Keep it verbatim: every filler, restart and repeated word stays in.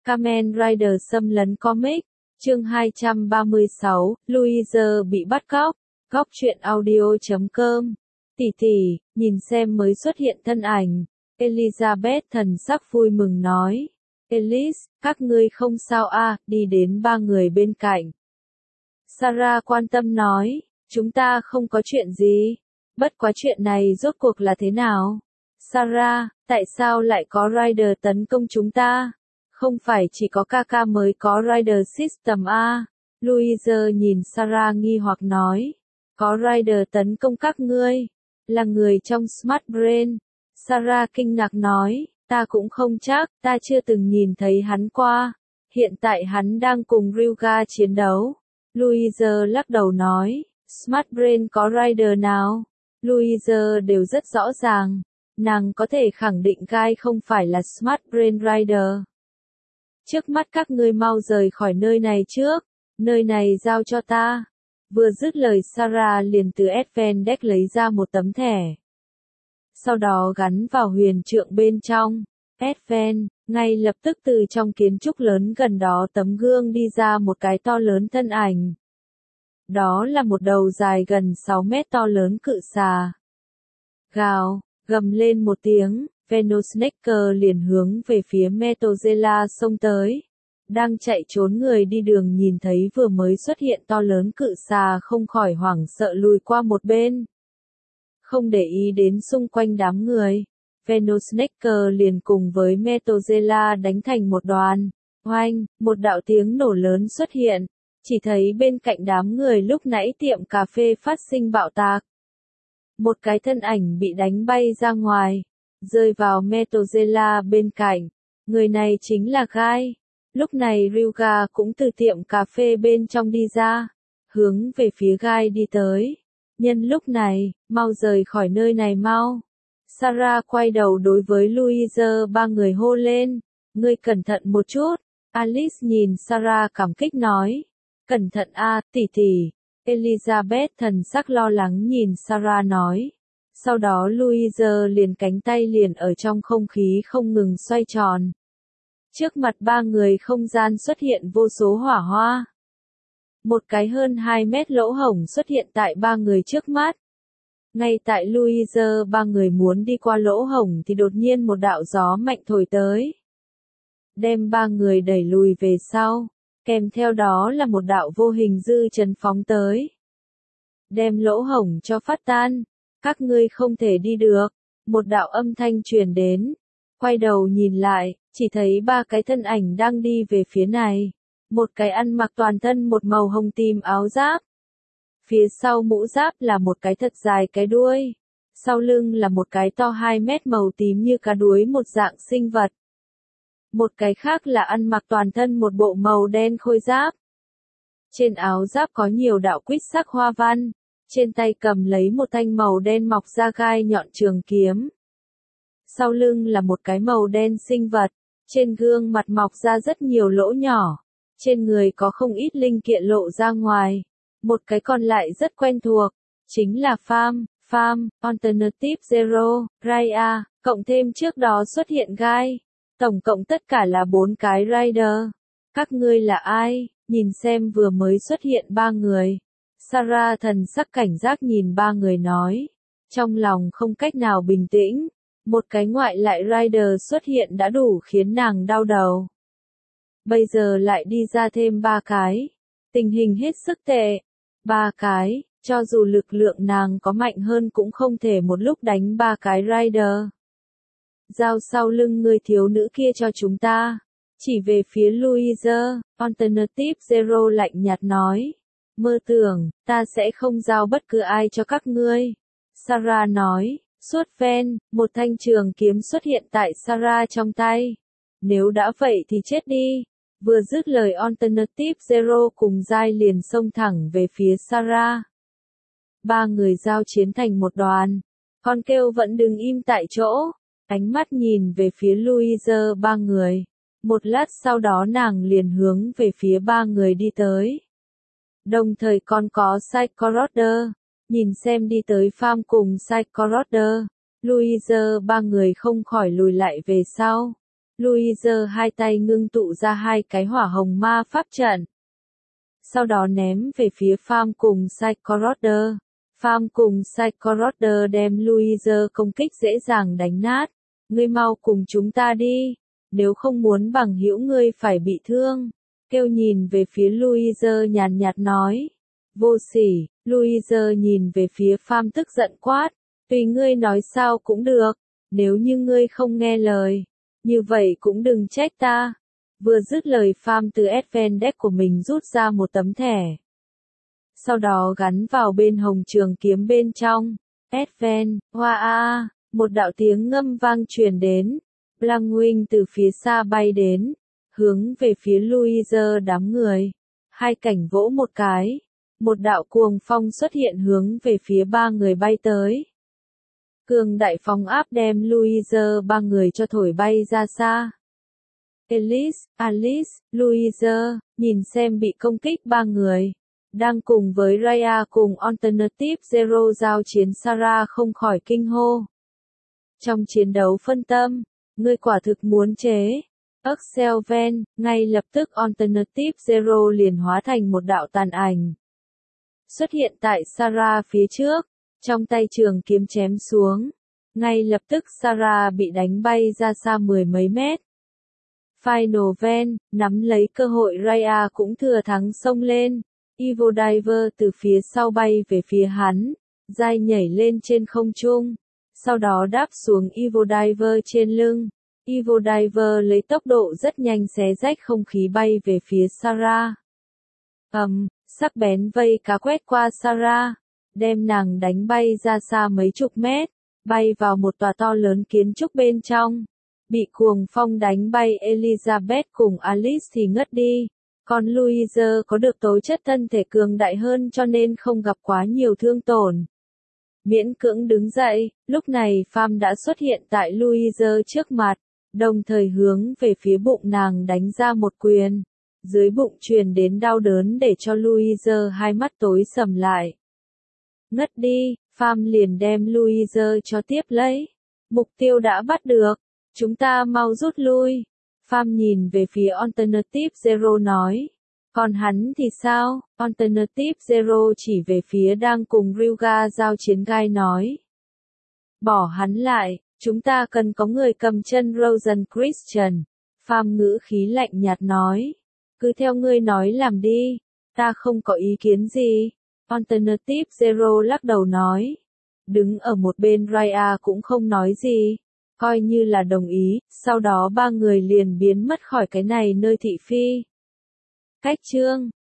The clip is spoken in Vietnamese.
Kamen Rider xâm lấn comic, chương hai trăm ba mươi sáu, Louise bị bắt cóc, góc truyện audio chấm com. Tỷ tỷ, nhìn xem mới xuất hiện thân ảnh. Elizabeth thần sắc vui mừng nói. Elise, các ngươi không sao à, đi đến ba người bên cạnh. Sarah quan tâm nói, chúng ta không có chuyện gì. Bất quá chuyện này rốt cuộc là thế nào? Sarah, tại sao lại có Rider tấn công chúng ta? Không phải chỉ có Kaka mới có Rider System à? Louise nhìn Sarah nghi hoặc nói. Có Rider tấn công các ngươi? Là người trong Smart Brain. Sarah kinh ngạc nói, ta cũng không chắc, ta chưa từng nhìn thấy hắn qua. Hiện tại hắn đang cùng Ryuga chiến đấu. Louise lắc đầu nói, Smart Brain có Rider nào? Louise đều rất rõ ràng. Nàng có thể khẳng định Guy không phải là Smart Brain Rider. Trước mắt các ngươi mau rời khỏi nơi này trước. Nơi này giao cho ta. Vừa dứt lời Sarah liền từ Advent Deck lấy ra một tấm thẻ. Sau đó gắn vào huyền trượng bên trong. Advent, ngay lập tức từ trong kiến trúc lớn gần đó tấm gương đi ra một cái to lớn thân ảnh. Đó là một đầu dài gần sáu mét to lớn cự xà. Gào, gầm lên một tiếng, Venosnacker liền hướng về phía Metozella xông tới. Đang chạy trốn người đi đường nhìn thấy vừa mới xuất hiện to lớn cự xà không khỏi hoảng sợ lùi qua một bên. Không để ý đến xung quanh đám người, Venosnacker liền cùng với Metozella đánh thành một đoàn. Oanh, một đạo tiếng nổ lớn xuất hiện, chỉ thấy bên cạnh đám người lúc nãy tiệm cà phê phát sinh bạo tạc. Một cái thân ảnh bị đánh bay ra ngoài, rơi vào Metozella bên cạnh. Người này chính là Guy. Lúc này Ryuga cũng từ tiệm cà phê bên trong đi ra, hướng về phía Guy đi tới. Nhân lúc này, mau rời khỏi nơi này mau. Sarah quay đầu đối với Louise ba người hô lên, ngươi cẩn thận một chút. Alice nhìn Sarah cảm kích nói, cẩn thận a, tỷ tỷ. Elizabeth thần sắc lo lắng nhìn Sarah nói. Sau đó Louise liền cánh tay liền ở trong không khí không ngừng xoay tròn. Trước mặt ba người không gian xuất hiện vô số hỏa hoa. Một cái hơn hai mét lỗ hổng xuất hiện tại ba người trước mắt. Ngay tại Louise ba người muốn đi qua lỗ hổng thì đột nhiên một đạo gió mạnh thổi tới. Đem ba người đẩy lùi về sau, kèm theo đó là một đạo vô hình dư chấn phóng tới. Đem lỗ hổng cho phát tan, các ngươi không thể đi được. Một đạo âm thanh truyền đến. Quay đầu nhìn lại, chỉ thấy ba cái thân ảnh đang đi về phía này. Một cái ăn mặc toàn thân một màu hồng tím áo giáp. Phía sau mũ giáp là một cái thật dài cái đuôi. Sau lưng là một cái to hai mét màu tím như cá đuối một dạng sinh vật. Một cái khác là ăn mặc toàn thân một bộ màu đen khôi giáp. Trên áo giáp có nhiều đạo quýt sắc hoa văn. Trên tay cầm lấy một thanh màu đen mọc ra gai nhọn trường kiếm. Sau lưng là một cái màu đen sinh vật. Trên gương mặt mọc ra rất nhiều lỗ nhỏ. Trên người có không ít linh kiện lộ ra ngoài. Một cái còn lại rất quen thuộc. Chính là Farm, Farm, Alternative Zero, Raya, cộng thêm trước đó xuất hiện Guy. Tổng cộng tất cả là bốn cái Rider. Các ngươi là ai? Nhìn xem vừa mới xuất hiện ba người. Sarah thần sắc cảnh giác nhìn ba người nói. Trong lòng không cách nào bình tĩnh. Một cái ngoại lại Rider xuất hiện đã đủ khiến nàng đau đầu. Bây giờ lại đi ra thêm ba cái. Tình hình hết sức tệ. Ba cái, cho dù lực lượng nàng có mạnh hơn cũng không thể một lúc đánh ba cái Rider. Giao sau lưng người thiếu nữ kia cho chúng ta. Chỉ về phía Louise, Alternative Zero lạnh nhạt nói. Mơ tưởng, ta sẽ không giao bất cứ ai cho các ngươi. Sarah nói, suốt ven, một thanh trường kiếm xuất hiện tại Sarah trong tay. Nếu đã vậy thì chết đi. Vừa dứt lời Alternative Zero cùng Giai liền xông thẳng về phía Sarah. Ba người giao chiến thành một đoàn. Con kêu vẫn đứng im tại chỗ. Ánh mắt nhìn về phía Louise ba người. Một lát sau đó nàng liền hướng về phía ba người đi tới. Đồng thời còn có Psychoroder. Nhìn xem đi tới farm cùng Psychoroder. Louise ba người không khỏi lùi lại về sau. Louise hai tay ngưng tụ ra hai cái hỏa hồng ma pháp trận. Sau đó ném về phía Farm cùng Psychoroder. Farm cùng Psychoroder đem Louise công kích dễ dàng đánh nát. Ngươi mau cùng chúng ta đi, nếu không muốn bằng hữu ngươi phải bị thương. Kêu nhìn về phía Louise nhàn nhạt nói. Vô sỉ, Louise nhìn về phía Farm tức giận quát. Tùy ngươi nói sao cũng được, nếu như ngươi không nghe lời, như vậy cũng đừng trách ta. Vừa dứt lời Farm từ Advent Deck của mình rút ra một tấm thẻ. Sau đó gắn vào bên hồng trường kiếm bên trong. Advent, hoa a, một đạo tiếng ngâm vang truyền đến. Blangwing từ phía xa bay đến, hướng về phía Louise đám người. Hai cảnh vỗ một cái, một đạo cuồng phong xuất hiện hướng về phía ba người bay tới. Cường đại phong áp đem Louise ba người cho thổi bay ra xa. Alice, Alice, Louise, nhìn xem bị công kích ba người. Đang cùng với Raya cùng Alternative Zero giao chiến Sarah không khỏi kinh hô. Trong chiến đấu phân tâm, ngươi quả thực muốn chế. Axel Van, ngay lập tức Alternative Zero liền hóa thành một đạo tàn ảnh. Xuất hiện tại Sarah phía trước, trong tay trường kiếm chém xuống. Ngay lập tức Sarah bị đánh bay ra xa mười mấy mét. Final Van, nắm lấy cơ hội Raya cũng thừa thắng xông lên. Evil Diver từ phía sau bay về phía hắn, dai nhảy lên trên không trung, sau đó đáp xuống Evil Diver trên lưng. Evil Diver lấy tốc độ rất nhanh xé rách không khí bay về phía Sarah. ầm, um, sắc bén vây cá quét qua Sarah, đem nàng đánh bay ra xa mấy chục mét, bay vào một tòa to lớn kiến trúc bên trong. Bị cuồng phong đánh bay Elizabeth cùng Alice thì ngất đi. Còn Louise có được tố chất thân thể cường đại hơn cho nên không gặp quá nhiều thương tổn. Miễn cưỡng đứng dậy, lúc này Farm đã xuất hiện tại Louise trước mặt, đồng thời hướng về phía bụng nàng đánh ra một quyền. Dưới bụng truyền đến đau đớn để cho Louise hai mắt tối sầm lại. Ngất đi, Farm liền đem Louise cho tiếp lấy. Mục tiêu đã bắt được, chúng ta mau rút lui. Farm nhìn về phía Alternative Zero nói. Còn hắn thì sao? Alternative Zero chỉ về phía đang cùng Ryuga giao chiến Guy nói. Bỏ hắn lại, chúng ta cần có người cầm chân Rosen Christian. Farm ngữ khí lạnh nhạt nói. Cứ theo ngươi nói làm đi, ta không có ý kiến gì. Alternative Zero lắc đầu nói. Đứng ở một bên Raya cũng không nói gì. Coi như là đồng ý, sau đó ba người liền biến mất khỏi cái này nơi thị phi. Cách chương